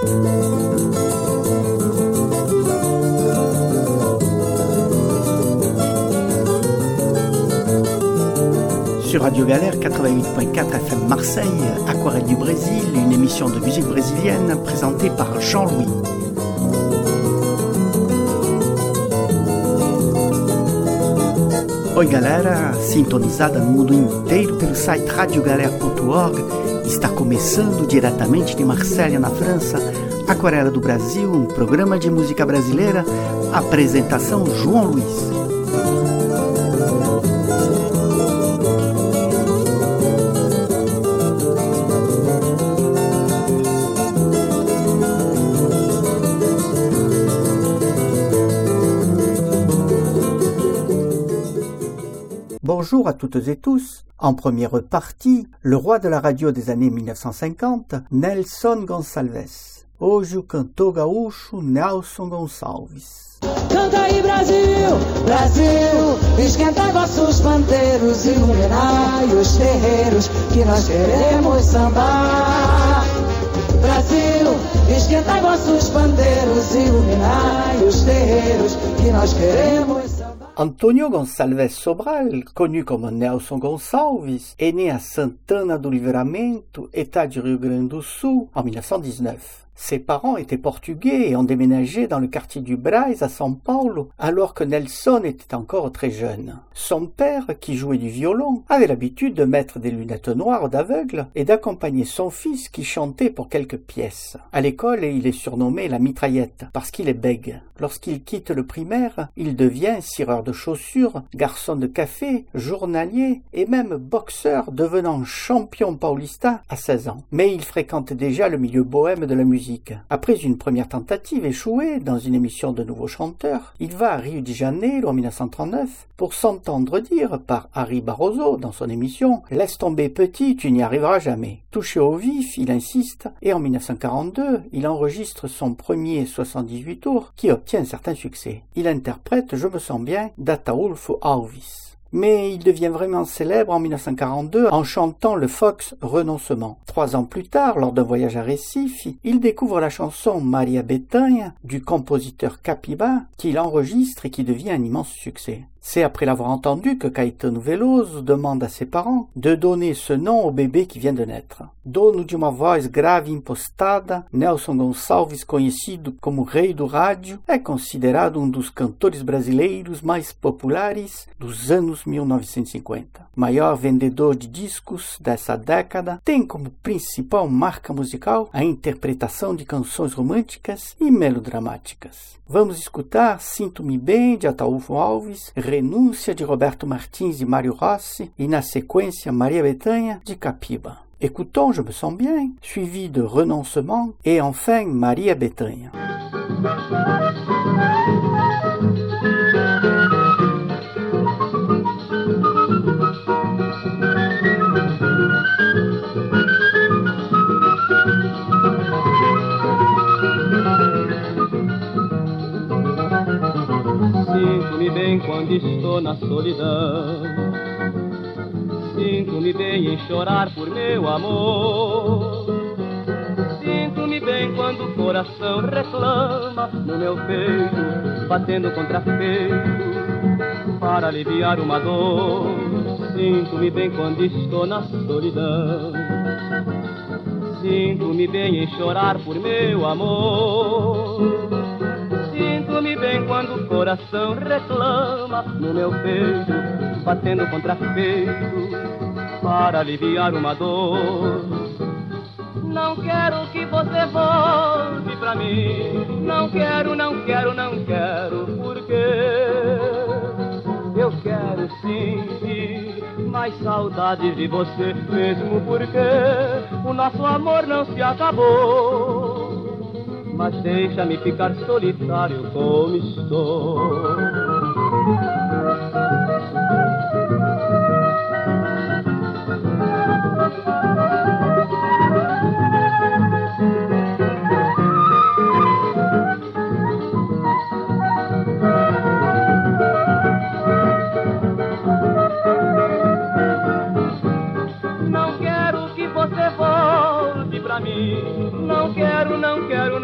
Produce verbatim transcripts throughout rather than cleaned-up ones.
Sur Radio Galère quatre-vingt-huit point quatre F M Marseille, Aquarelle du Brésil, une émission de musique brésilienne présentée par Jean-Louis. Oi galera, sintonizada no mundo inteiro pelo site radio galera ponto org, está começando diretamente de Marselha, na França, Aquarela do Brasil, um programa de música brasileira, apresentação João Luiz. Bonjour à toutes et tous. En première partie, le roi de la radio des années mille neuf cent cinquante, Nelson Gonçalves. Hoje o cantor gaúcho Nelson Gonçalves. Canta aí Brasil, Brasil, esquenta vossos pandeiros, iluminai os terreiros que nós queremos sambar. Brasil, esquenta vossos pandeiros, iluminai os terreiros que nós queremos sambar. Antonio Gonçalves Sobral, connu comme Nelson Gonçalves, est né à Santana do Livramento, État du Rio Grande do Sul, en mille neuf cent dix-neuf. Ses parents étaient portugais et ont déménagé dans le quartier du Braz à São Paulo alors que Nelson était encore très jeune. Son père, qui jouait du violon, avait l'habitude de mettre des lunettes noires d'aveugle et d'accompagner son fils qui chantait pour quelques pièces. À l'école, il est surnommé la mitraillette parce qu'il est bègue. Lorsqu'il quitte le primaire, il devient cireur de chaussures, garçon de café, journalier et même boxeur, devenant champion paulista à seize ans. Mais il fréquente déjà le milieu bohème de la musique. Après une première tentative échouée dans une émission de nouveaux chanteurs, il va à Rio de Janeiro en mille neuf cent trente-neuf pour s'entendre dire par Harry Barroso dans son émission « Laisse tomber petit, tu n'y arriveras jamais ». Touché au vif, il insiste et en mille neuf cent quarante-deux, il enregistre son premier soixante-dix-huit tours qui obtient un certain succès. Il interprète « Je me sens bien » d'Ataúlfo Alves. Mais il devient vraiment célèbre en mille neuf cent quarante-deux en chantant le Fox Renoncement. Trois ans plus tard, lors d'un voyage à Recife, il découvre la chanson Maria Bethânia du compositeur Capiba qu'il enregistre et qui devient un immense succès. C'est après l'avoir entendu que Caetano Veloso demande à ses parents de donner ce nom au bébé qui vient de naître. Dono de uma voz grave impostada, Nelson Gonçalves, conhecido como Rei do Rádio, é considerado um dos cantores brasileiros mais populares dos anos mil novecentos e cinquenta. Maior vendedor de discos dessa década, tem como principal marca musical a interpretação de canções românticas e melodramáticas. Vamos escutar Sinto-me Bem, de Ataúlfo Alves, Renúncia, de Roberto Martins e Mário Rossi, e na sequência Maria Bethânia, de Capiba. Écoutons Je me sens bien, suivi de Renoncement, et enfin Maria Bethânia. Sinto-me bem quando estou na solidão, sinto-me bem em chorar por meu amor, sinto-me bem quando o coração reclama no meu peito, batendo contra peito, para aliviar uma dor. Sinto-me bem quando estou na solidão, sinto-me bem em chorar por meu amor, sinto-me bem quando o coração reclama no meu peito, batendo contra peito, para aliviar uma dor. Não quero que você volte pra mim, não quero, não quero, não quero, porque eu quero sentir mais saudades de você, mesmo porque o nosso amor não se acabou. Mas deixa-me ficar solitário como estou. Não quero que você volte pra mim, não quero, não quero,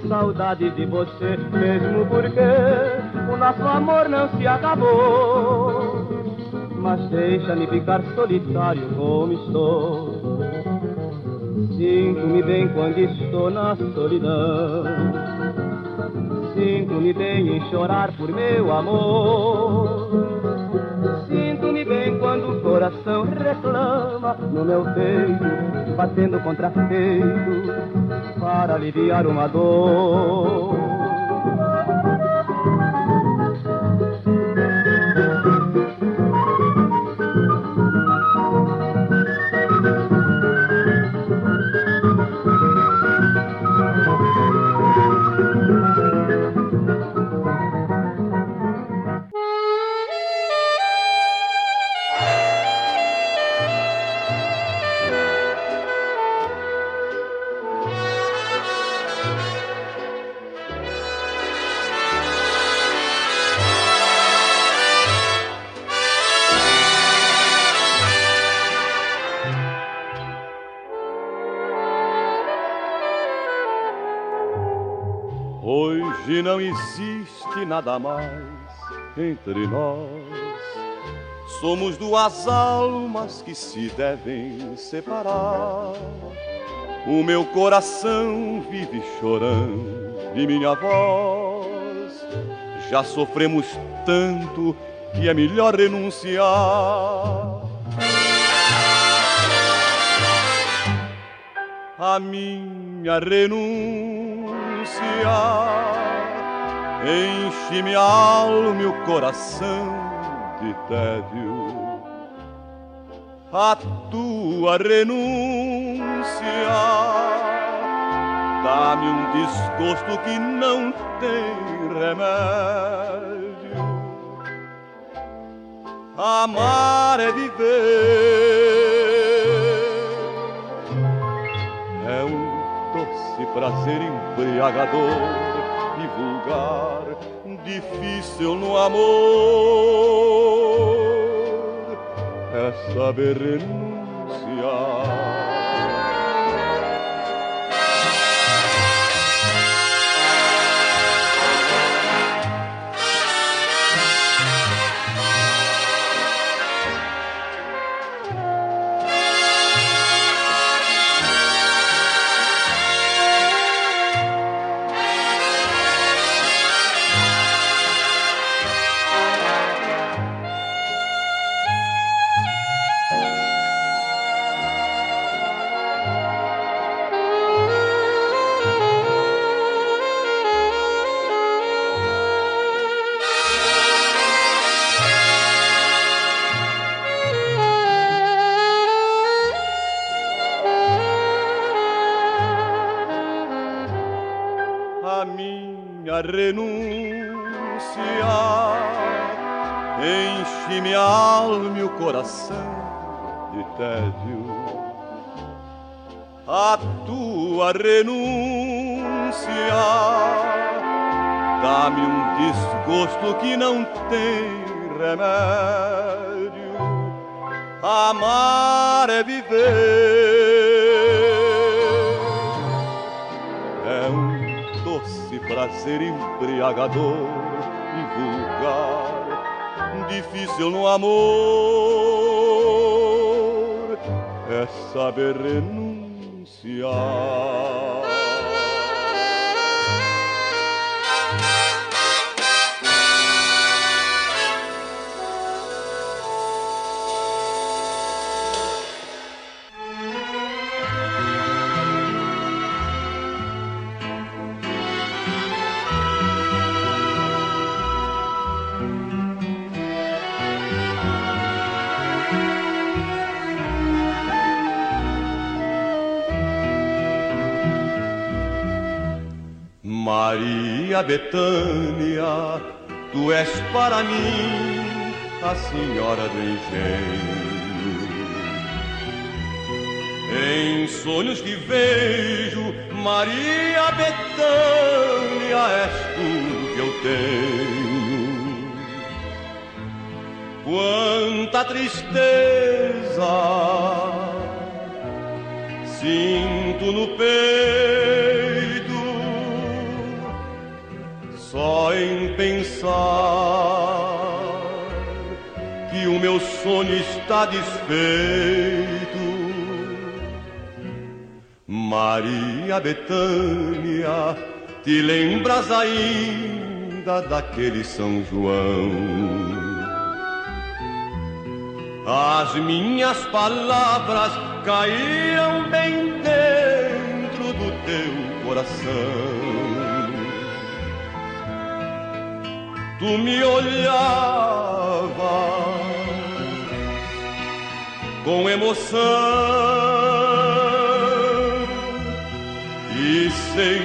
saudade de você, mesmo porque o nosso amor não se acabou. Mas deixa-me ficar solitário como estou. Sinto-me bem quando estou na solidão. Sinto-me bem em chorar por meu amor. Sinto-me bem quando o coração reclama no meu peito, batendo contra peito para aliviar uma dor. Hoje não existe nada mais entre nós. Somos duas almas que se devem separar. O meu coração vive chorando e minha voz. Já sofremos tanto que é melhor renunciar. A minha renúncia enche minha alma e o coração de tédio. A tua renúncia dá-me um desgosto que não tem remédio. Amar é viver, é um doce prazer embriagador e vulgar, difícil no amor é saber renunciar. Renúncia enche minha alma e o coração de tédio. A tua renúncia dá-me um desgosto que não tem remédio. Amar é viver, é um prazer embriagador e vulgar, difícil no amor é saber renunciar. Maria Bethânia, tu és para mim a senhora do engenho. Em sonhos que vejo, Maria Bethânia, és tudo que eu tenho. Quanta tristeza sinto no peito meu sonho está desfeito. Maria Bethânia, te lembras ainda daquele São João? As minhas palavras caíram bem dentro do teu coração. Tu me olhavas com emoção e sem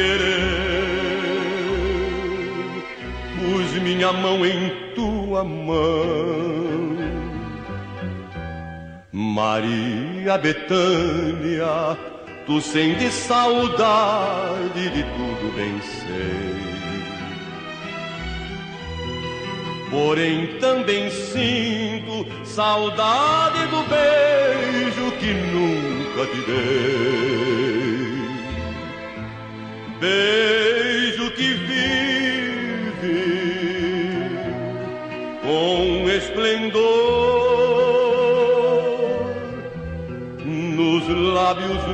querer pus minha mão em tua mão. Maria Bethânia, tu sentes saudade de tudo, bem sei. Porém também sinto saudade do beijo que nunca te dei. Beijo que vive com esplendor nos lábios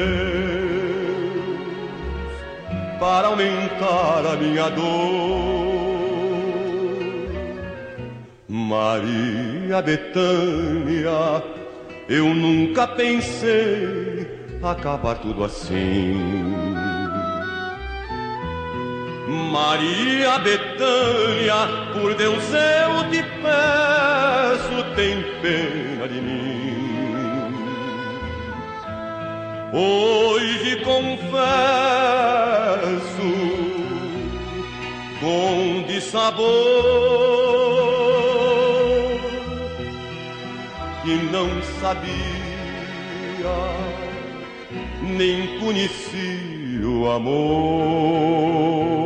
meus para aumentar a minha dor. Maria Bethânia, eu nunca pensei acabar tudo assim. Maria Bethânia, por Deus eu te peço, tem pena de mim. Hoje confesso com dissabor que não sabia, nem conhecia o amor.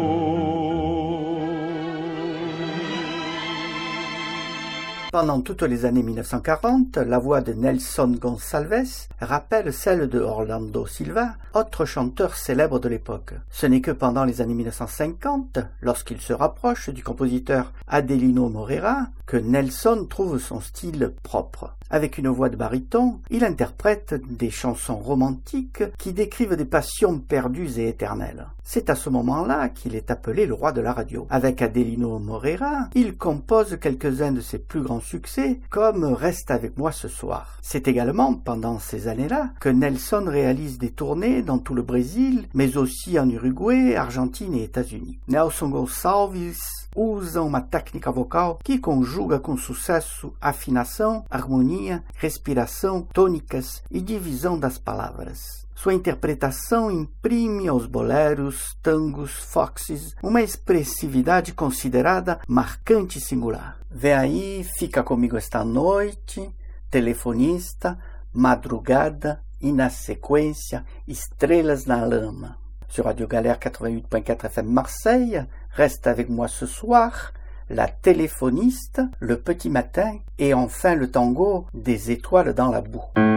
Pendant toutes les années mille neuf cent quarante, la voix de Nelson Gonçalves rappelle celle de Orlando Silva, autre chanteur célèbre de l'époque. Ce n'est que pendant les années mille neuf cent cinquante, lorsqu'il se rapproche du compositeur Adelino Moreira, que Nelson trouve son style propre. Avec une voix de baryton, il interprète des chansons romantiques qui décrivent des passions perdues et éternelles. C'est à ce moment-là qu'il est appelé le roi de la radio. Avec Adelino Moreira, il compose quelques-uns de ses plus grands succès, comme Reste avec moi ce soir. C'est également pendant ces années-là que Nelson réalise des tournées dans tout le Brésil, mais aussi en Uruguay, Argentine et États-Unis. Nelson Gonçalves usa uma técnica vocal que conjuga com sucesso afinação, harmonia, respiração, tônicas e divisão das palavras. Sua interpretação imprime aos boleros, tangos, foxes uma expressividade considerada marcante e singular. Vem aí, Fica Comigo Esta Noite, Telefonista, Madrugada e, na sequência, Estrelas na Lama. Sur Radio Galère quatre-vingt-huit point quatre F M Marseille, Reste avec moi ce soir, La Téléphoniste, Le Petit Matin et enfin le tango Des étoiles dans la boue.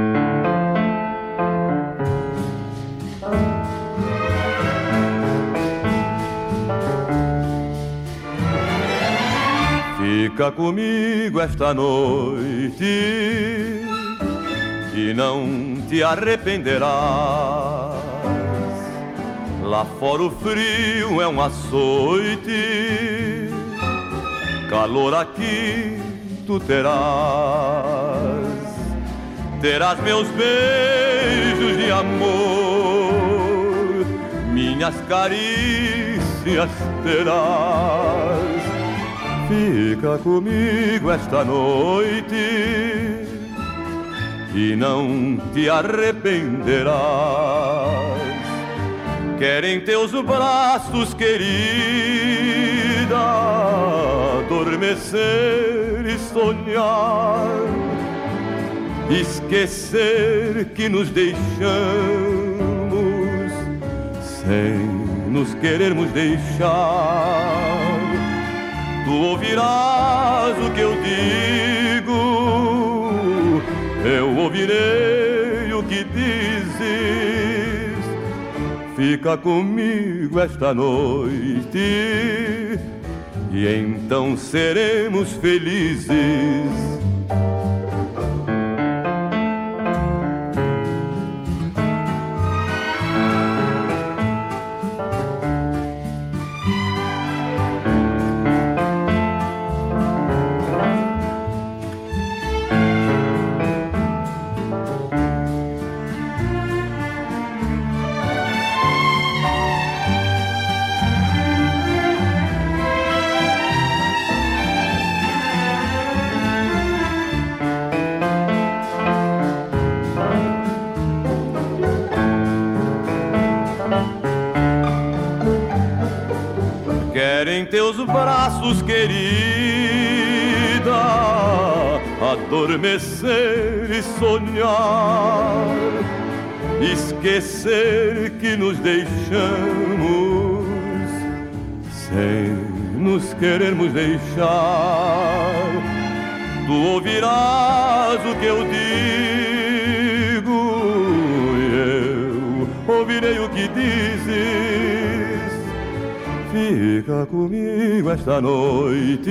Fica comigo esta noite e não te arrependerás. Lá fora o frio é um açoite, calor aqui tu terás. Terás meus beijos de amor, minhas carícias terás. Fica comigo esta noite e não te arrependerás. Querem teus braços, querida, adormecer e sonhar, esquecer que nos deixamos sem nos querermos deixar. Tu ouvirás o que eu digo, eu ouvirei o que dizes. Fica comigo esta noite e então seremos felizes. Em teus braços, querida, adormecer e sonhar, esquecer que nos deixamos sem nos querermos deixar. Tu ouvirás o que eu digo e eu ouvirei o que dizes. Fica comigo esta noite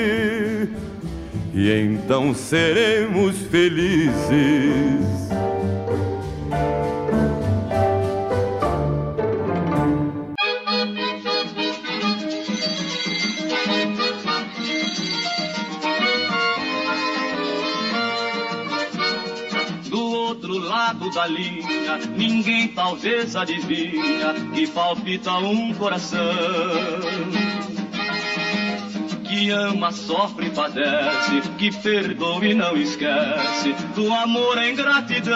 e então seremos felizes. Do outro lado da linha, ninguém talvez adivinha que palpita um coração que ama, sofre e padece, que perdoa e não esquece do amor a ingratidão.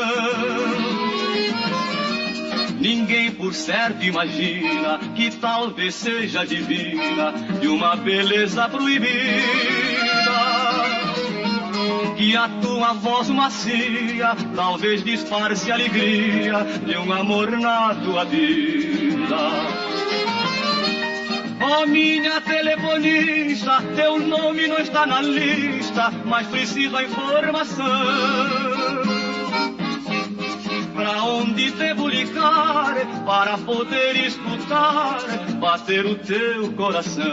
Ninguém por certo imagina que talvez seja divina de uma beleza proibida, que a tua voz macia talvez disfarce a alegria de um amor na tua vida. Ó oh, minha telefonista, teu nome não está na lista, mas preciso a informação. Pra onde devo ligar para poder escutar bater o teu coração?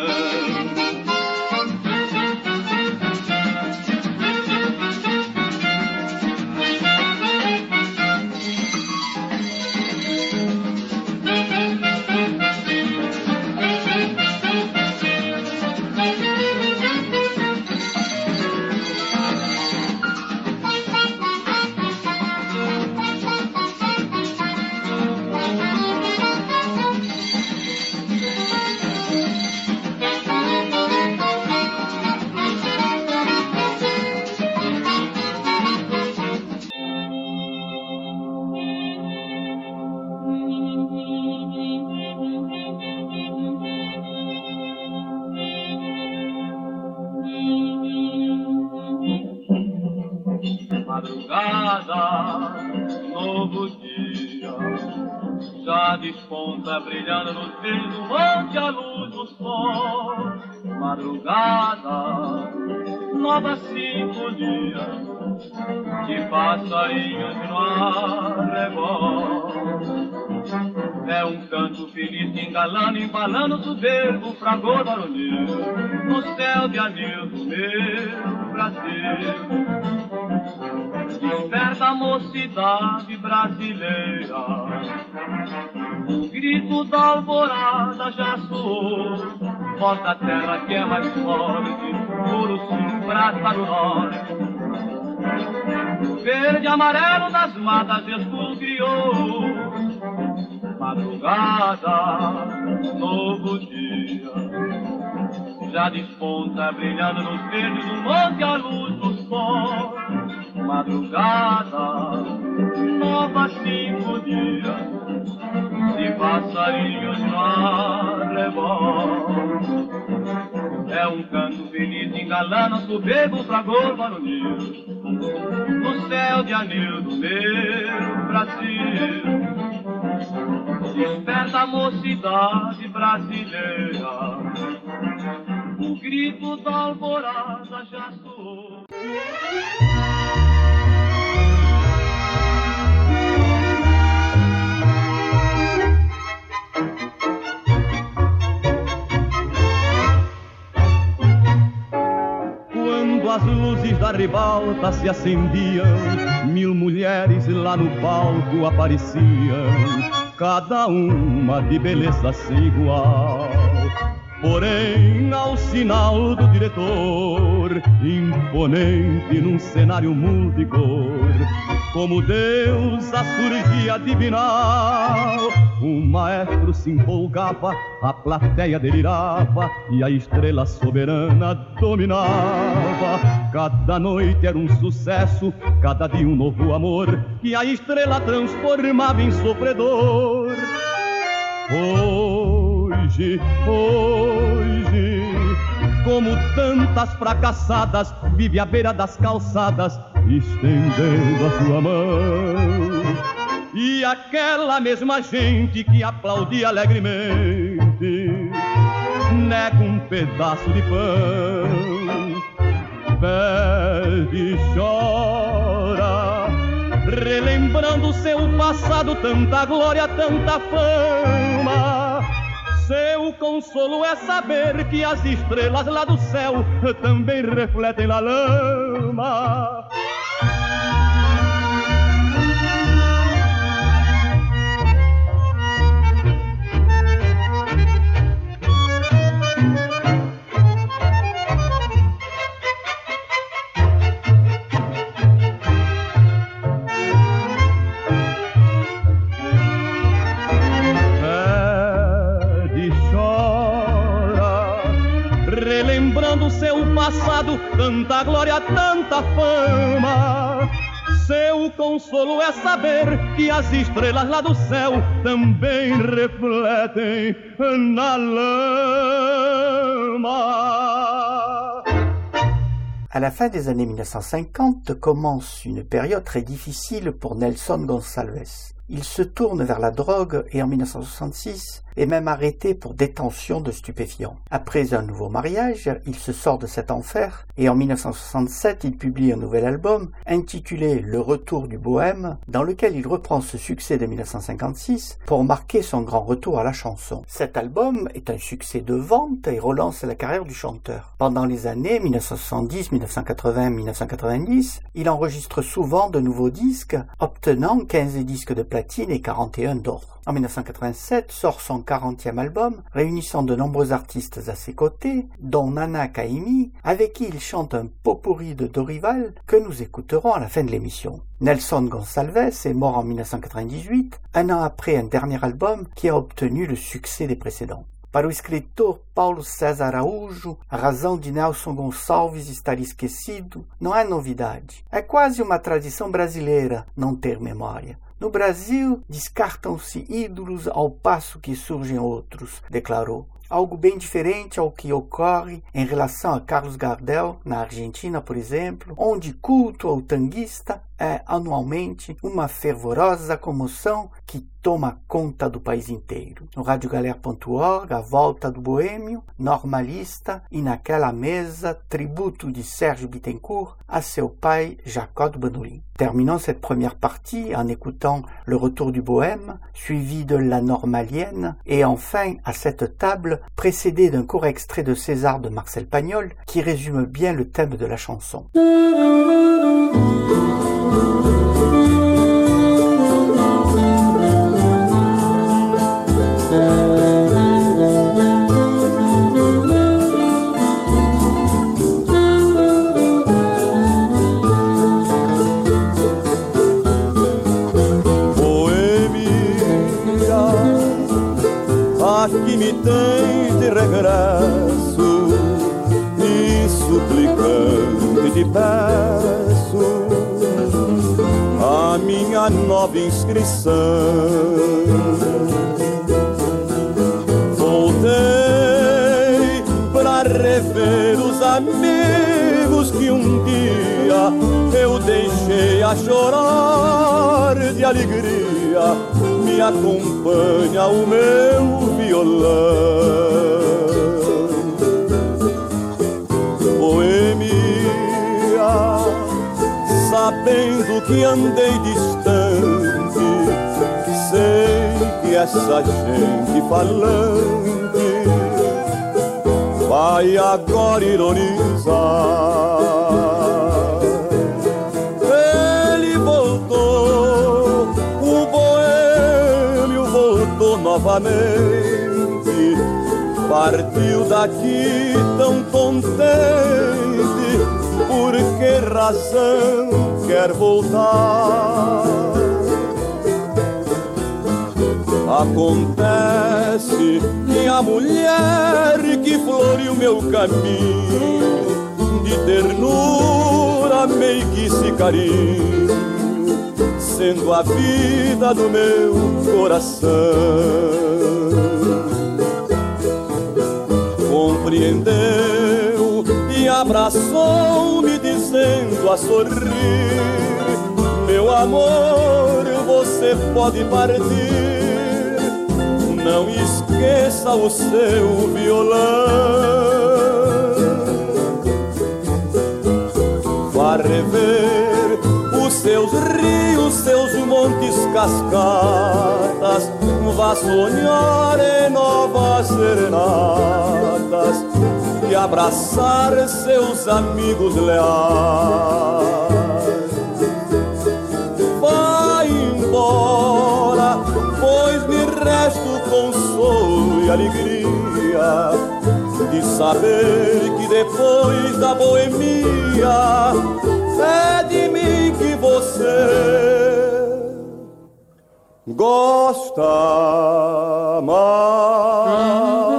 Madrugada, novo dia, já desponta brilhando nos veios do monte a luz do sol. Madrugada, nova sinfonia de passarinhos no arrebol. É um canto feliz que engalando, embalando o soberbo fragor varonil no céu de anil do meu Brasil. Desperta a mocidade brasileira, o grito da alvorada já soou. Voz da terra que é mais forte, por o sul, prata do norte. O verde e amarelo das matas esculpiou. Madrugada, novo dia, já desponta brilhando nos verdes do monte a luz do sol. Madrugada, nova sinfonia de passarinhos no arrebol. É um canto feliz engalando o soberbo fragor varonil no céu de anil do meu Brasil. Desperta a mocidade brasileira, o grito da alvorada já soou. ribalta se acendiam, mil mulheres lá no palco apareciam, cada uma de beleza sem igual. Porém, ao sinal do diretor, imponente num cenário multicor, como Deus a surgia divinal, o maestro se empolgava, a plateia delirava e a estrela soberana dominava. Cada noite era um sucesso, cada dia um novo amor, que a estrela transformava em sofredor. Hoje, hoje, como tantas fracassadas, vive à beira das calçadas, estendendo a sua mão. E aquela mesma gente que aplaudia alegremente nega um pedaço de pão, pede e chora, relembrando seu passado, tanta glória, tanta fama. Seu consolo é saber que as estrelas lá do céu também refletem na lama. Seu passado, tanta glória, tanta fama. Seu consolo é saber que as estrelas lá do céu também refletem na lama. À la fin des années mille neuf cent cinquante commence une période très difficile pour Nelson Gonçalves. Il se tourne vers la drogue et en mille neuf cent soixante-six est même arrêté pour détention de stupéfiants. Après un nouveau mariage, il se sort de cet enfer et en mille neuf cent soixante-sept, il publie un nouvel album intitulé Le Retour du Bohème, dans lequel il reprend ce succès de mille neuf cent cinquante-six pour marquer son grand retour à la chanson. Cet album est un succès de vente et relance la carrière du chanteur. Pendant les années mille neuf cent soixante-dix, mille neuf cent quatre-vingts, mille neuf cent quatre-vingt-dix, il enregistre souvent de nouveaux disques, obtenant quinze disques de platine et quarante et un d'or. En mille neuf cent quatre-vingt-sept sort son quarantième album, réunissant de nombreux artistes à ses côtés, dont Nana Caymmi, avec qui il chante un pot-pourri de Dorival que nous écouterons à la fin de l'émission. Nelson Gonçalves est mort en mille neuf cent quatre-vingt-dix-huit, un an après un dernier album qui a obtenu le succès des précédents. Para o escritor Paulo César Araújo, a razão de Nelson Gonçalves estar esquecido não é novidade. É quase uma tradição brasileira não ter memória. No Brasil, descartam-se ídolos ao passo que surgem outros, declarou. Algo bem diferente ao que ocorre em relação a Carlos Gardel, na Argentina, por exemplo, onde culto ao tanguista é anualmente uma fervorosa comoção que toma conta do país inteiro. No rádio galera ponto org, A Volta do Boêmio, Normalista e Naquela Mesa, tributo de Serge Bittencourt à seu pai Jacó do Bandolim. Terminons cette première partie en écoutant Le Retour du Bohème, suivi de La Normalienne, et enfin, à cette table, précédé d'un court extrait de César de Marcel Pagnol, qui résume bien le thème de la chanson. Que me tem de regresso e suplicante te peço a minha nova inscrição. Voltei pra rever os amigos que um dia eu deixei a chorar de alegria. Me acompanha o meu violão. Boêmia, sabendo que andei distante, sei que essa gente falante vai agora ironizar novamente. Partiu daqui tão contente, por que razão quer voltar? Acontece que a mulher que floreou meu caminho, de ternura, meiguice e carinho, sendo a vida do meu coração, compreendeu e abraçou-me dizendo a sorrir: meu amor, você pode partir, não esqueça o seu violão. Vá rever os seus rios, seus montes, cascatas, vá sonhar em novas serenatas e abraçar seus amigos leais. Vá embora, pois me resta o consolo e alegria de saber que depois da boemia é de mim que você gosta mais.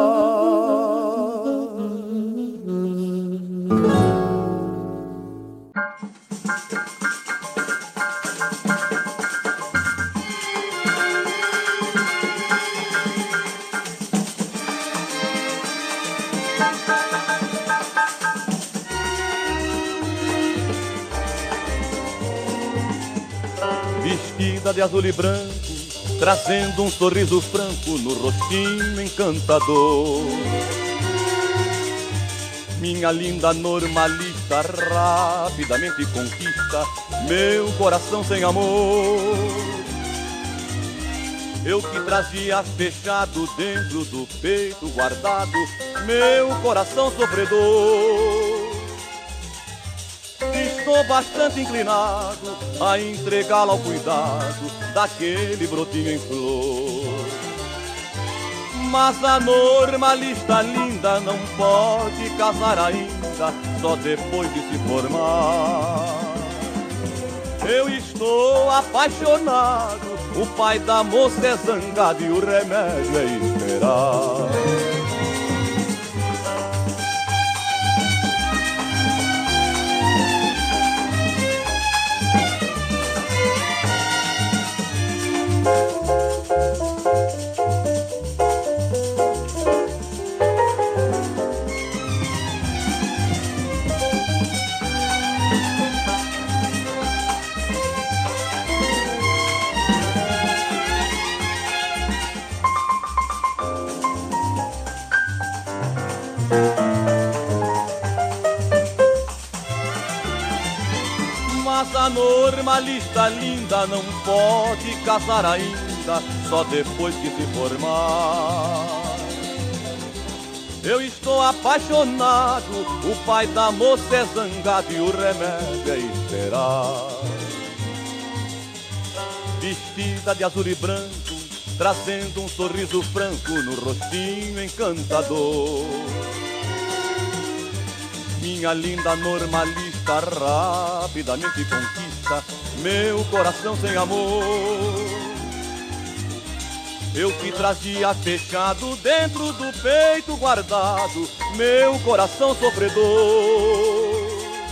Vestida de azul e branco, trazendo um sorriso franco no rostinho encantador. Minha linda normalista rapidamente conquista meu coração sem amor. Eu que trazia fechado dentro do peito guardado meu coração sofredor. Estou bastante inclinado a entregá-lo ao cuidado daquele brotinho em flor. Mas a normalista linda não pode casar ainda, só depois de se formar. Eu estou apaixonado, o pai da moça é zangado e o remédio é esperar. Mas a normalista linda não pode casar ainda, só depois que se formar. Eu estou apaixonado, o pai da moça é zangado e o remédio é esperar. Vestida de azul e branco, trazendo um sorriso franco no rostinho encantador. Minha linda normalista rapidamente conquista meu coração sem amor. Eu que trazia fechado dentro do peito guardado meu coração sofredor.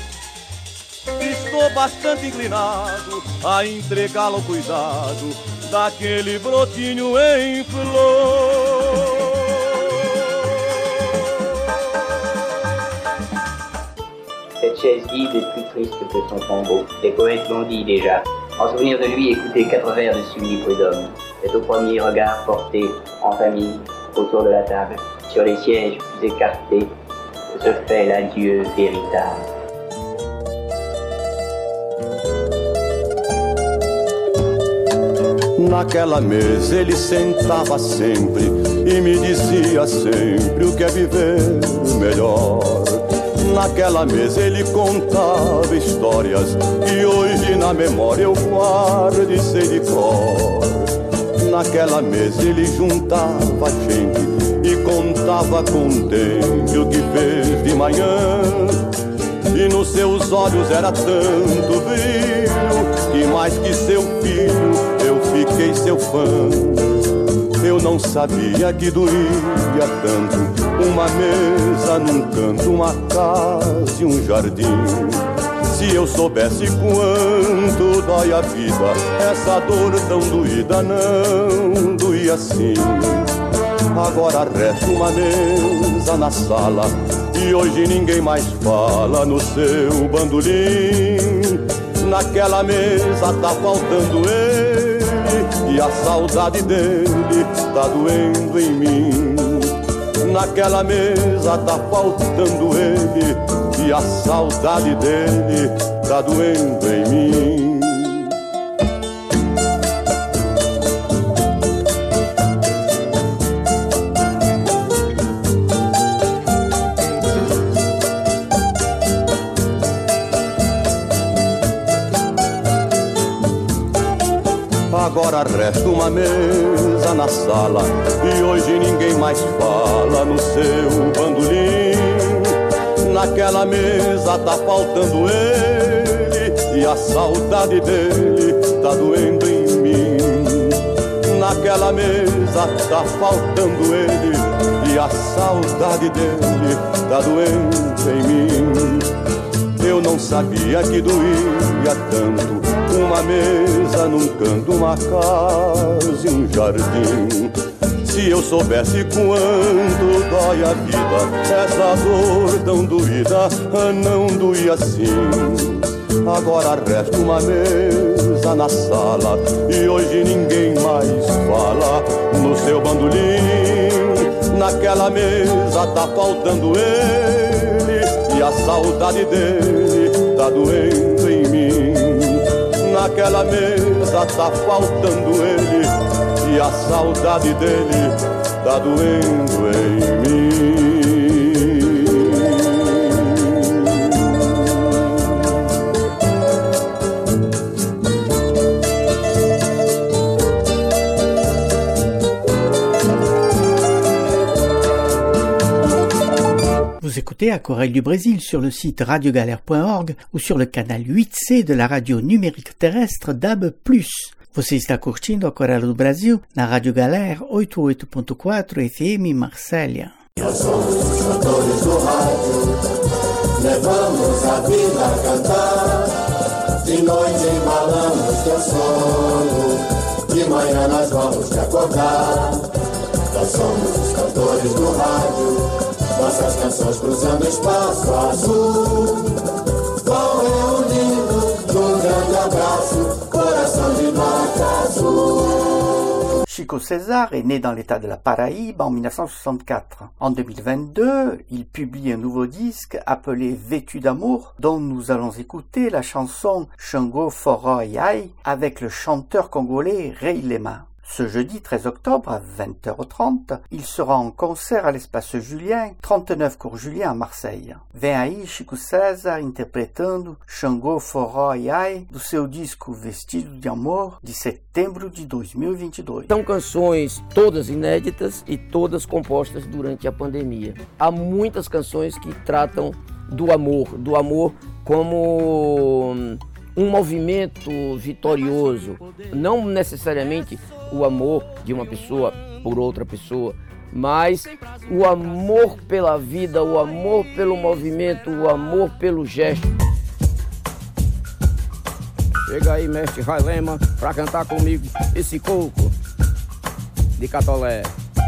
Estou bastante inclinado a entregá-lo ao cuidado daquele brotinho em flor. Cette chaise vide est plus triste que son tombeau. Les poètes l'ont dit déjà. En souvenir de lui, écoutez quatre vers de Sully Prudhomme. C'est au premier regard porté en famille autour de la table, sur les sièges plus écartés, que se fait l'adieu véritable. Naquela mesa ele sentava sempre e me dizia sempre o que é viver melhor. Naquela mesa ele contava histórias que hoje na memória eu guardo e sei de cor. naquela mesa ele juntava gente e contava contente o que fez de manhã. E nos seus olhos era tanto brilho que mais que seu filho eu fiquei seu fã. Eu não sabia que doía tanto uma mesa num canto, uma casa e um jardim. Se eu soubesse quanto dói a vida, essa dor tão doída não doía assim. Agora resta uma mesa na sala e hoje ninguém mais fala no seu bandolim. Naquela mesa tá faltando ele e a saudade dele tá doendo em mim. Naquela mesa tá faltando ele e a saudade dele tá doendo em mim. Agora resta uma mesa na sala e hoje ninguém mais fala no seu bandolim. Naquela mesa tá faltando ele e a saudade dele tá doendo em mim. Naquela mesa tá faltando ele e a saudade dele tá doendo em mim. Eu não sabia que doía tanto uma mesa num canto, uma casa e um jardim. Se eu soubesse quanto dói a vida, essa dor tão doída não doía assim. Agora resta uma mesa na sala e hoje ninguém mais fala no seu bandolim. Naquela mesa tá faltando ele e a saudade dele tá doendo em mim. Naquela mesa tá faltando ele e a saudade dele tá doendo em mim. Vous écoutez Aquarelle du Brésil sur le site radio galère point org ou sur le canal huit C de la radio numérique terrestre D A B plus. Você está curtindo Aquarelle do Brasil na Rádio Galera oitenta e oito ponto quatro F M Marsella. Nós somos os cantores do rádio, levamos a vida a cantar. De noite embalamos teu sono, de manhã nós vamos te acordar. Nós somos os cantores do rádio, nossas canções cruzando espaço azul, vão reunindo num grande abraço, coração de nota azul. Chico César est né dans l'état de la Paraïbe en mille neuf cent soixante-quatre. En deux mille vingt-deux, il publie un nouveau disque appelé Vêtu d'amour, dont nous allons écouter la chanson Xangô Forró Iai avec le chanteur congolais Rei Lema. Ce jeudi treize octobre à vingt heures trente, il sera en concert à l'espace Julien, trente-neuf Cours Julien à Marseille. Vem aí Chico César interpretando Xangô Forró Iai do seu disco Vestido de Amor de setembro de dois mil e vinte e dois. São canções todas inéditas e todas compostas durante a pandemia. Há muitas canções que tratam do amor, do amor como um movimento vitorioso, não necessariamente o amor de uma pessoa por outra pessoa, mas o amor pela vida, o amor pelo movimento, o amor pelo gesto. Chega aí, mestre Rei Lema, pra cantar comigo esse coco de Catolé.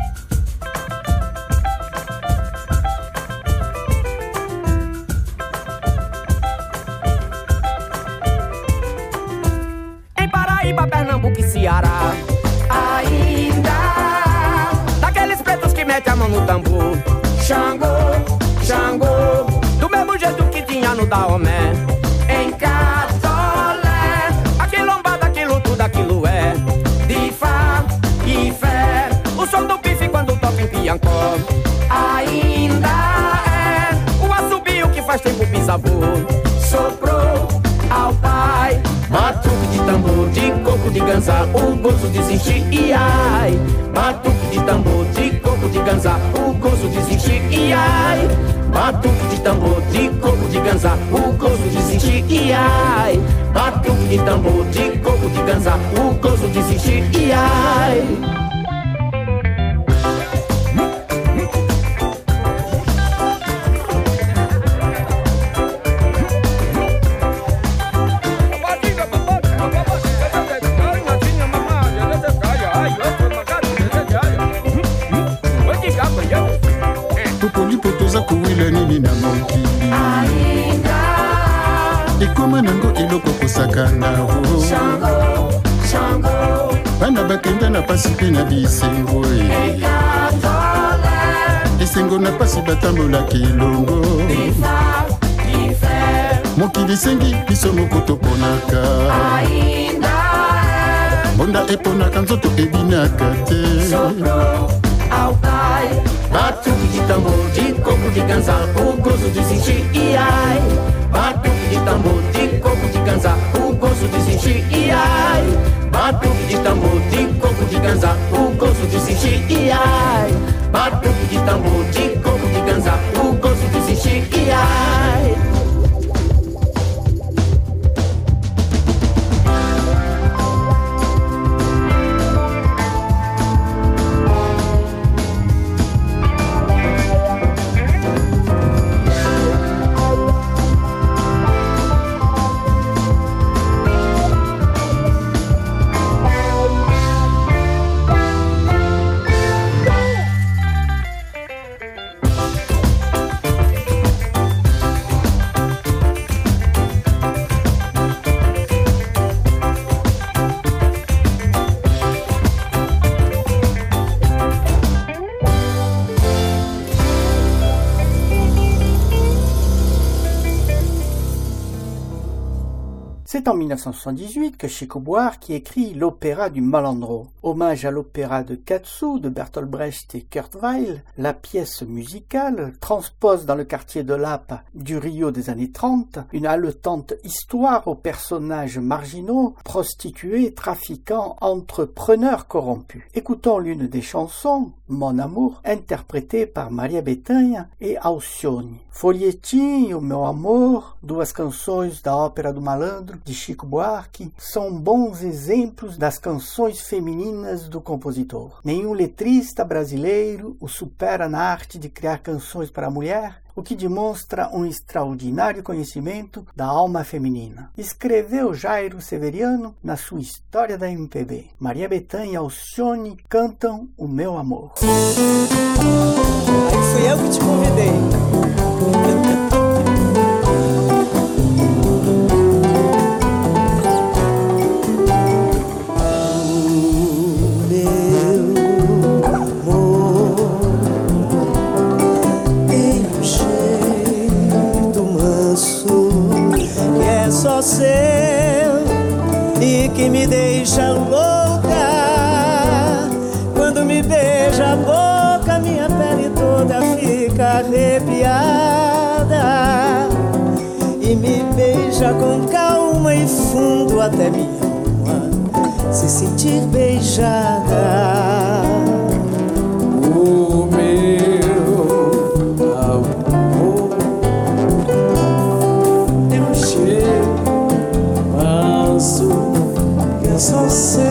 Em Paraíba, Pernambuco e Ceará, ainda daqueles pretos que metem a mão no tambor. Xangô, Xangô, do mesmo jeito que tinha no Daomé. Em Catolé, aquilo lombada, aquilo tudo, aquilo é de Fá e fé. O som do pife quando toca em Piancó. Ainda é o assobio que faz tempo o bisavô soprou ao pai. Batuque de tambor, de coco coco de ganza, o gosto de sentir, e ai. Batuque de tambor de coco de ganza, o gosto de sentir, e ai. Batuque de tambor de coco de ganza, o gosto de sentir, e ai. Batuque de tambor de coco de ganza, o gosto de sentir, e ai. Na mokili ekoma nango eloko kosakana bana bakenda na pasi mpe na bisengo esengo na pasi batambolaki elongo mokili esengi biso moko toponaka mbonda eponaka nzoto ebinaka te Batuque de tambor de coco de ganza, o gosto de sentir, e ai. Batuque de tambor de coco de ganza, o gosto de sentir, e ai. Batuque de tambor de coco de ganza, o gosto de sentir, e ai. Batuque de tambor de coco de ganza, o gosto de sentir, e ai. C'est en mille neuf cent soixante-dix-huit que Chico Buarque écrit l'opéra du Malandro. Hommage à l'opéra de Katsu de Bertolt Brecht et Kurt Weill, la pièce musicale transpose dans le quartier de Lapa du Rio des années trente une haletante histoire aux personnages marginaux, prostituées, trafiquants, entrepreneurs corrompus. Écoutons l'une des chansons, Mon Amour, interprétée par Maria Bethânia et Alcione. Folhetinho, Meu Amor, duas canções da Ópera do Malandro, de Chico Buarque, são bons exemplos das canções femininas do compositor. Nenhum letrista brasileiro o supera na arte de criar canções para a mulher, o que demonstra um extraordinário conhecimento da alma feminina. Escreveu Jairo Severiano na sua História da M P B. Maria Bethânia e Alcione cantam O Meu Amor. Aí fui eu que te convidei. Só seu e que me deixa louca. Quando me beija a boca, minha pele toda fica arrepiada. E me beija com calma e fundo até minha alma se sentir beijada. O meu só seu,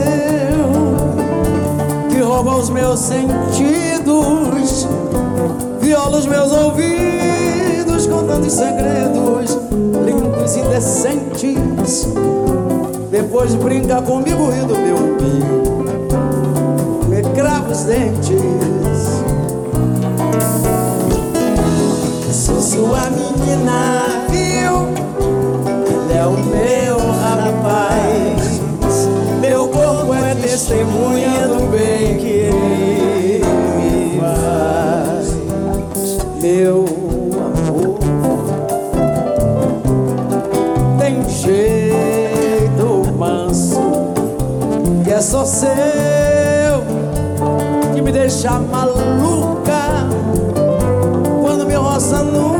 que rouba os meus sentidos, viola os meus ouvidos com tantos segredos lindos e indecentes. Depois brinca comigo rindo meu umbigo, me crava os dentes. Sou sua menina, viu? Ele é o meu rapaz. Meu corpo é testemunha do bem que ele me faz. Meu amor tem jeito manso que é só seu, que me deixa maluca quando me roça nu,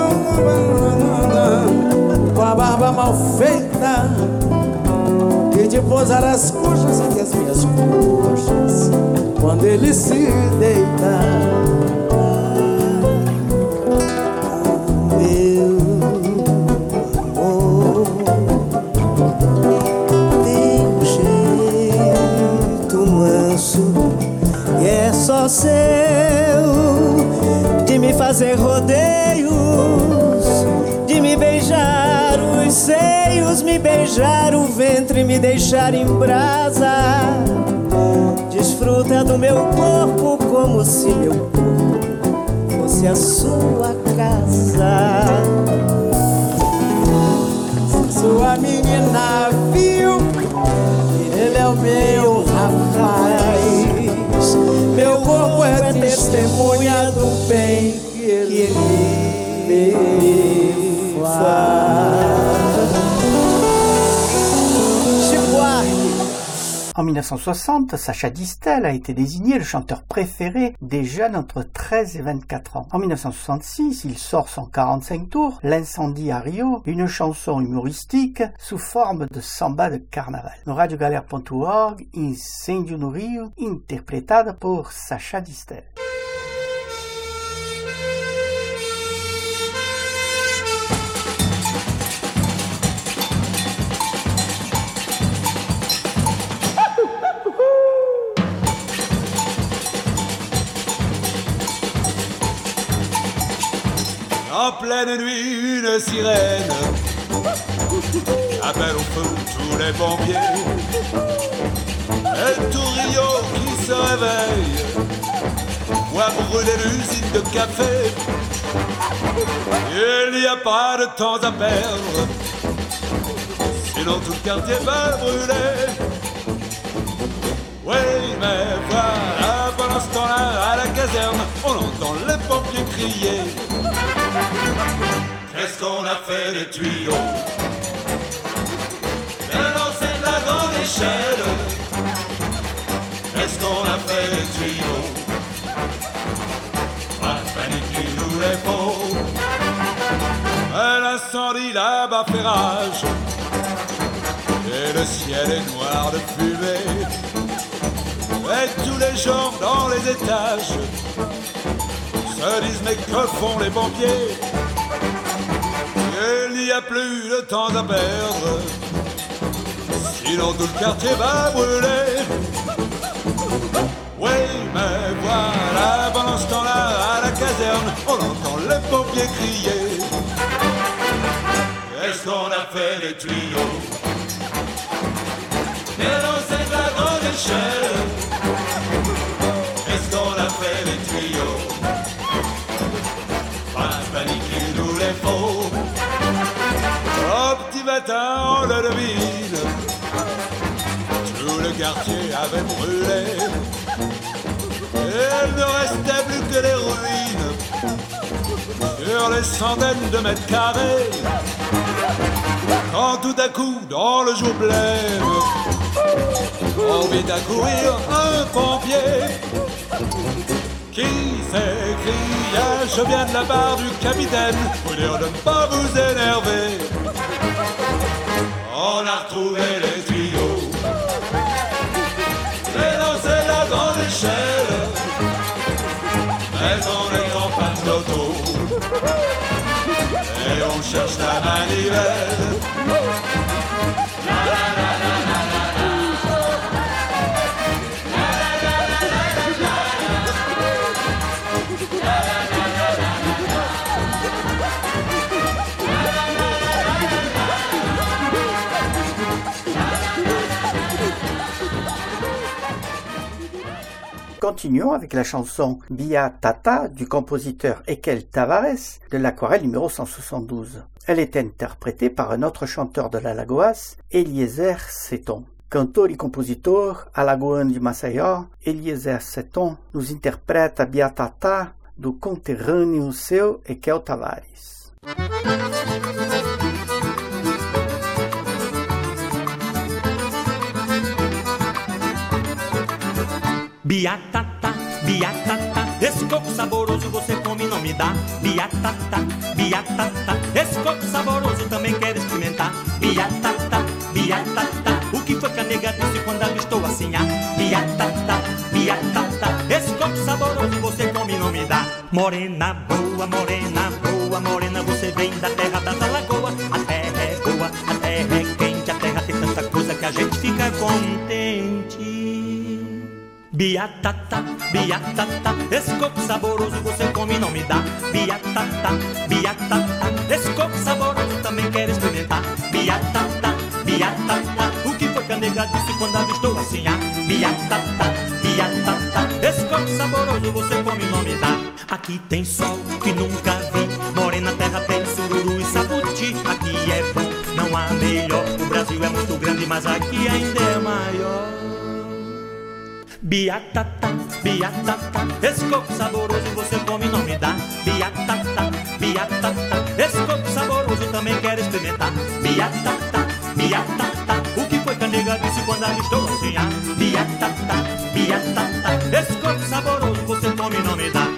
com a barba mal feita, de pousar as coxas entre as minhas coxas quando ele se deita. Meu amor tem um jeito manso que é só seu de me fazer rodeios, de me beijar os seios, me beijar o ventre, me deixar em brasa. Desfruta do meu corpo como se meu corpo fosse a sua casa. Sua menina viu que ele é o meu rapaz. Meu corpo é testemunha do bem que ele me faz. Chico Buarque. En mille neuf cent soixante, Sacha Distel a été désigné le chanteur préféré des jeunes entre treize et vingt-quatre ans. En mille neuf cent soixante-six, il sort son quarante-cinq tours, L'incendie à Rio, une chanson humoristique sous forme de samba de carnaval. No radio galera ponto org, Incêndio no Rio, interpretada por Sacha Distel. En pleine nuit, une sirène appelle au feu tous les pompiers. Et tout Rio qui se réveille voit brûler l'usine de café. Il n'y a pas de temps à perdre, sinon tout le quartier va brûler. Oui, mais voilà, pendant ce temps-là, à la caserne, on entend les pompiers crier. Qu'est-ce qu'on a fait des tuyaux? Bien lancé de la grande échelle. Qu'est-ce qu'on a fait des tuyaux? Pas de panique, il nous les faut. L'incendie là-bas fait rage et le ciel est noir de fumée. Et tous les gens dans les étages se disent mais que font les pompiers? Il n'y a plus de temps à perdre, sinon tout le quartier va brûler. Oui, mais voilà, pendant ce temps-là, à la caserne, on entend les pompiers crier. Qu'est-ce qu'on a fait des tuyaux? Et lancé de la grande échelle. Qu'est-ce qu'on a fait des tuyaux? Pas de panique, il nous les faut. Au petit matin, on le devine, tout le quartier avait brûlé. Il ne restait plus que les ruines sur les centaines de mètres carrés. Quand tout à coup, dans le jour blême, on vit accourir un pompier qui s'écria: je viens de la part du capitaine pour dire de ne pas vous énerver. On a retrouvé les tuyaux et lancé la grande échelle, mais on est en panne d'auto et on cherche la manivelle. La, la, la, la, la, la, la. Continuons avec la chanson Bia Tata du compositeur Ekel Tavares de l'Aquarelle numéro cent soixante-douze. Elle est interprétée par un autre chanteur de l'Alagoas, Eliezer Seton. Cantor e compositor alagoano de Maceió, Eliezer Seton nos interpreta Bia Tata do conterrâneo seu Ekel Tavares. Biatata, biatata, esse coco saboroso você come e não me dá. Biatata, biatata, esse coco saboroso também quero experimentar. Biatata, biatata, o que foi que a Morena boa, morena boa, morena, você vem da terra das alagoas. A terra é boa, a terra é quente, a terra tem tanta coisa que a gente fica contente. Biatata, biatata, esse coco saboroso você come e não me dá. Biatata, biatata, esse coco saboroso também quero experimentar. Biatata, biatata, o que foi que a nega disse quando avistou assim? Ah, biatata, biatata, esse coco saboroso você come e não me dá. Aqui tem sol que nunca vi, morena terra tem sururu e sabuti. Aqui é bom, não há melhor, o Brasil é muito grande, mas aqui ainda é maior. Biatata, biatata, esse coco saboroso você come e não me dá. Biatata, biatata, esse coco saboroso também quero experimentar. Biatata, biatata, o que foi que a nega disse quando avistou assim? Ah, biatata, biatata, esse coco saboroso você come e não me dá.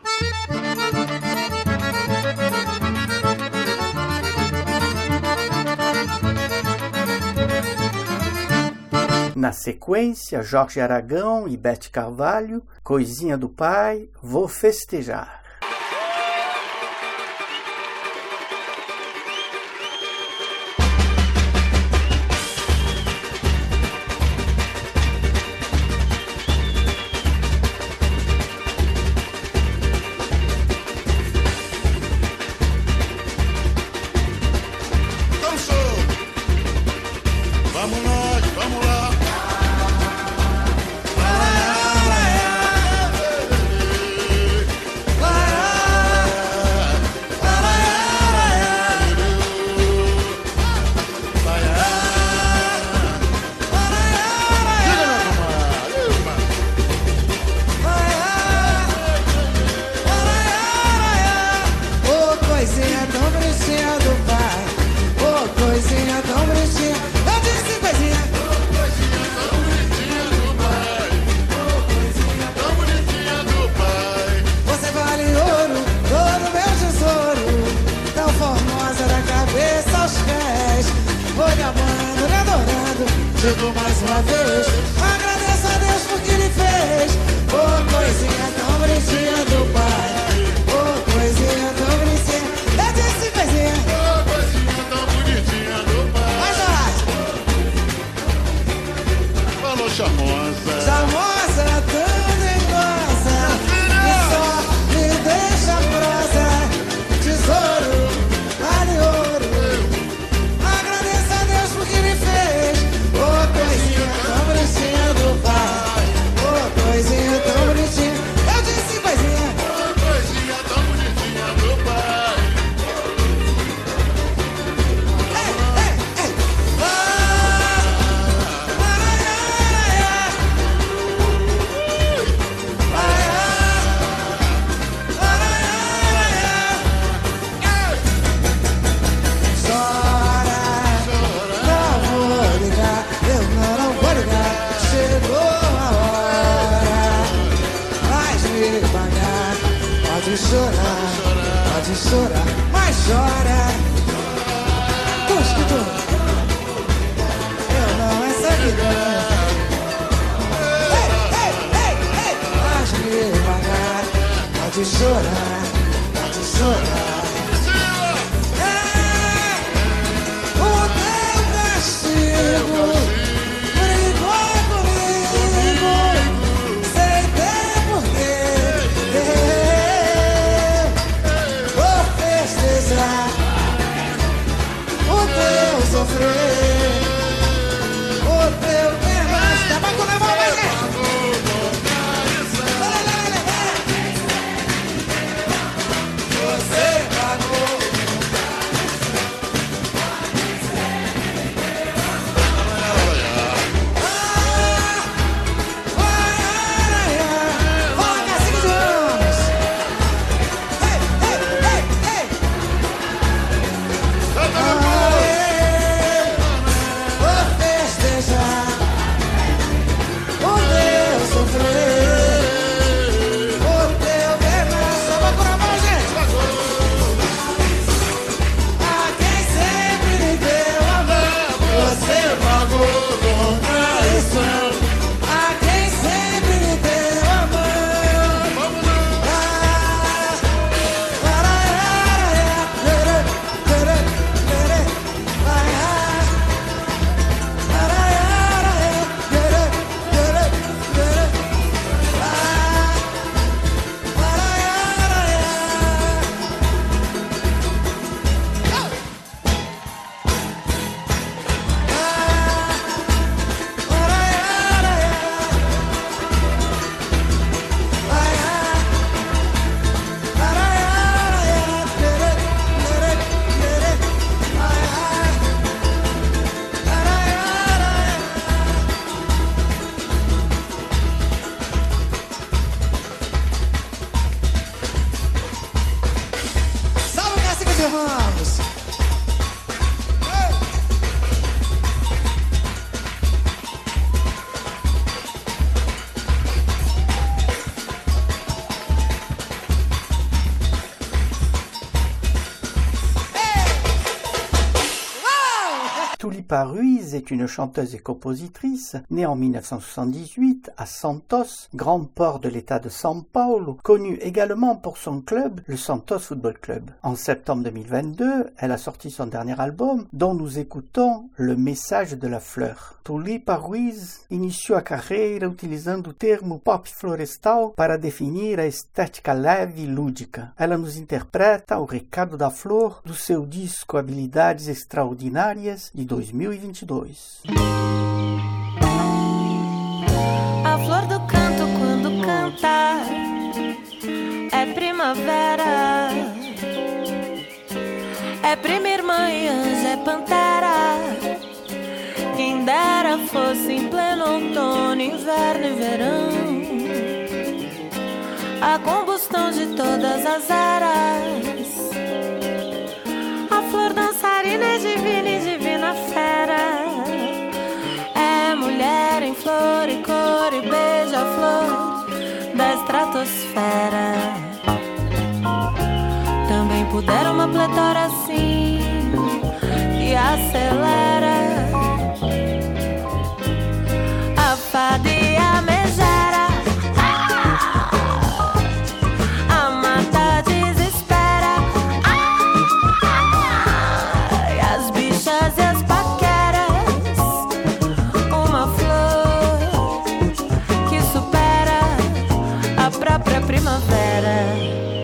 Na sequência, Jorge Aragão e Bete Carvalho, Coisinha do Pai, Vou Festejar. Chegou mais uma vez, agradeço a Deus por que Ele fez. Oh, coisinha tão bonitinha do Pai. Oh, coisinha tão bonitinha. Eu disse coisinha. Oh, coisinha tão bonitinha do Pai. Mais alto. Falou charmosa. Charmosa, tão dengosa. E só me deixa prosa. Tesouro, vale ouro. Agradeço a Deus por que Ele fez. Oh, coisinha tão bonitinha do Pai. Oh, coisinha tão bonitinha. Eu disse coisinha. Oh, coisinha tão bonitinha do Pai. Ei, ei, ei. Ah, Pode chorar, pode chorar, mas chora. Puxa, tu. Eu não é sabidão. Ei, ei, ei, ei. Mas devagar, pode chorar, pode chorar. É o teu castigo. Brigou comigo, sem ter porquê. O teu sofrer, o teu ter mais. Tá bom com a mão, vai ver. Você Tulipa Ruiz est une chanteuse et compositrice née en mille neuf cent soixante-dix-huit à Santos, grand port de l'état de São Paulo, connue également pour son club, le Santos Football Club. En septembre deux mille vingt-deux, elle a sorti son dernier album dont nous écoutons Le Message de la Fleur. Tulipa Ruiz iniciou a carreira utilizando o termo pop florestal para definir a estética leve e lúdica. Ela nos interpreta o recado da flor do seu disco Habilidades Extraordinárias de dois mil e vinte e dois. A flor do canto quando canta é primavera, é prima irmã e anjo, é pantera. Quem dera fosse em pleno outono, inverno e verão, a combustão de todas as eras. A flor dançarina é divina e divina fera, é mulher em flor e cor e beija-flor da estratosfera. Também pudera uma pletora assim que acelera a fada e a megera. A mata desespera, e as bichas e as paqueras. Uma flor que supera a própria primavera.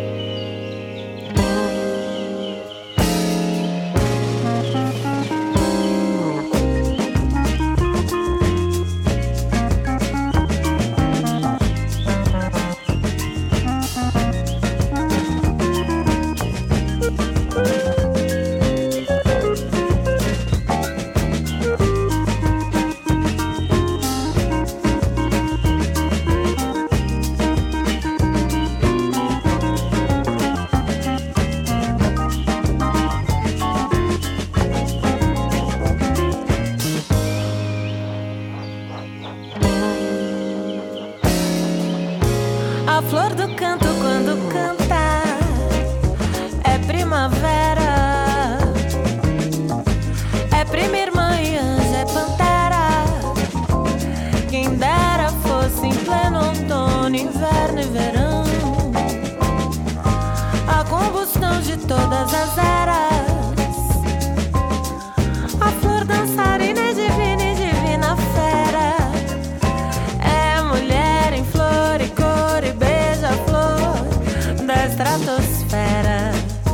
A flor do canto quando canta é primavera, é prima irmã e anjo, é pantera. Quem dera fosse em pleno outono, inverno e verão, a combustão de todas as eras. A flor dançarina é divina e divina fera, é mulher em flor e cor e beija-flor da estratosfera.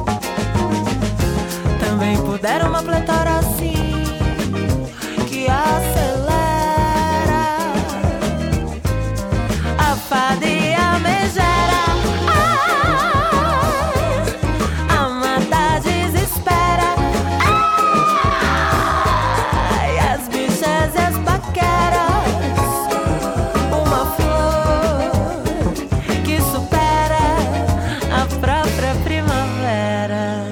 Também pudera uma pletora assim que acelera a fada e a megera. A mata desespera, e as bichas e as paqueras. Uma flor que supera a própria primavera.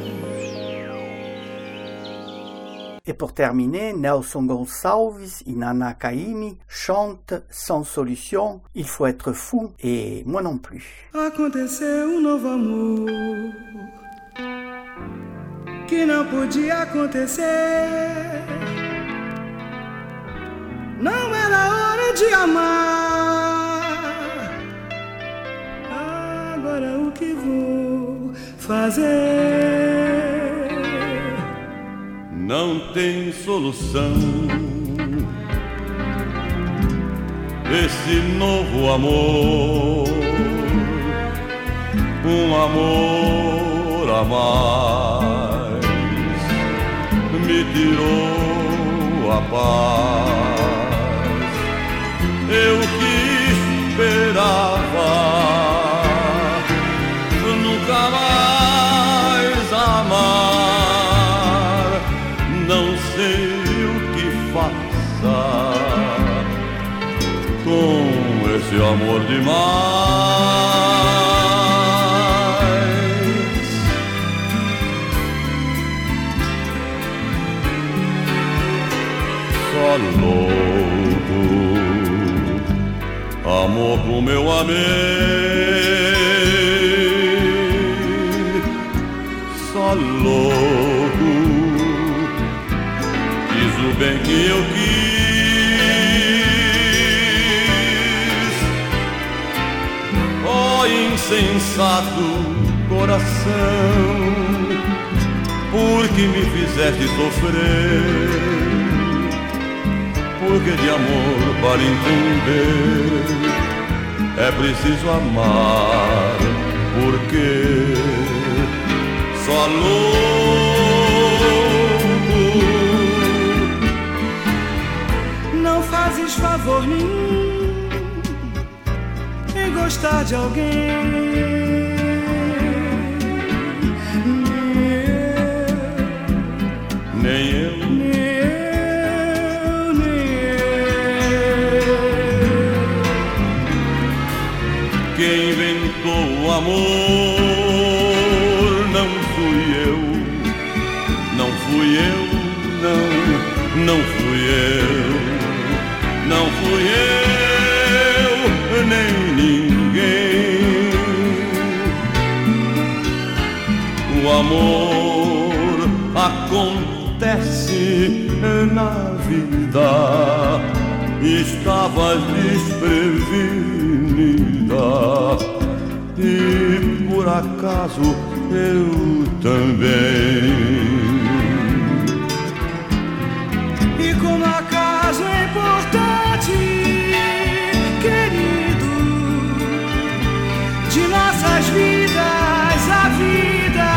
Et pour terminer, Nelson Gonçalves et Nana Caymmi chantent Sans solution, Il faut être fou et Moi non plus. Aconteceu um novo amor que não podia acontecer. Não era hora de amar. Agora o que vou fazer? Não tem solução. Esse novo amor, um amor a mais, me tirou a paz. Eu que esperava nunca mais amar. Não sei o que faça com esse amor demais. Só louco, amor como eu amei. Só louco, quis bem que eu quis. Ó insensato coração, por que me fizeste sofrer? Porque de amor para entender é preciso amar, porque só louco não fazes favor nenhum em gostar de alguém. Nem eu, nem eu, nem eu. Quem inventou o amor não fui eu, não fui eu, não, não fui eu, não fui eu, nem ninguém. O amor acontece na vida, estavas desprevenida e por acaso eu também. E como acaso é importante, querido, de nossas vidas a vida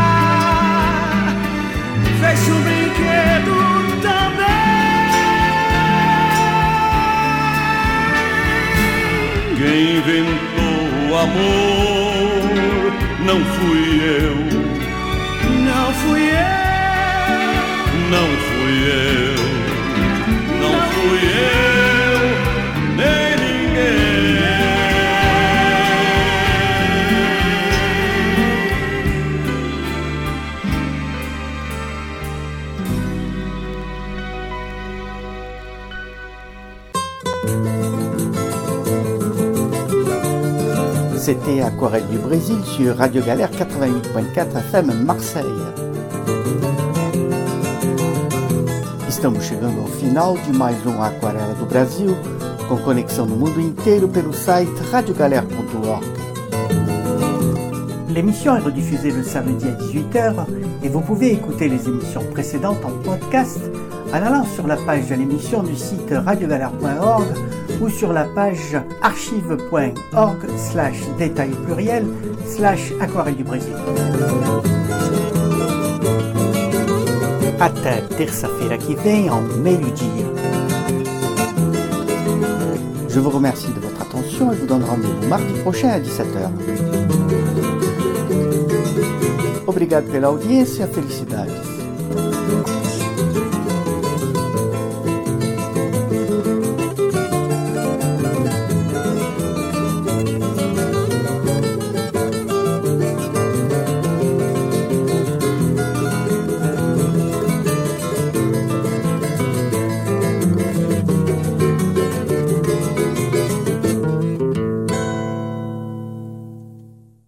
fez um brinquedo também. Quem inventou o amor não fui eu, não fui eu, não fui eu, não fui eu, nem ninguém. C'était Aquarelle du Brésil sur Radio Galère quatre-vingt-huit point quatre F M Marseille. Estamos chegando ao final de mais um Aquarela do Brasil, com conexão no mundo inteiro pelo site radio galère point org. L'émission est rediffusée le samedi à dix-huit heures et vous pouvez écouter les émissions précédentes en podcast en allant sur la page de l'émission du site radio galère point org ou sur la page archive point org slash détail pluriel slash aquarelle du Brésil. Até terça-feira que vem, ao meio-dia. Je vous remercie de votre attention et vous donne rendez-vous mardi prochain à dix-sept heures. Obrigado pela audiência, felicidades.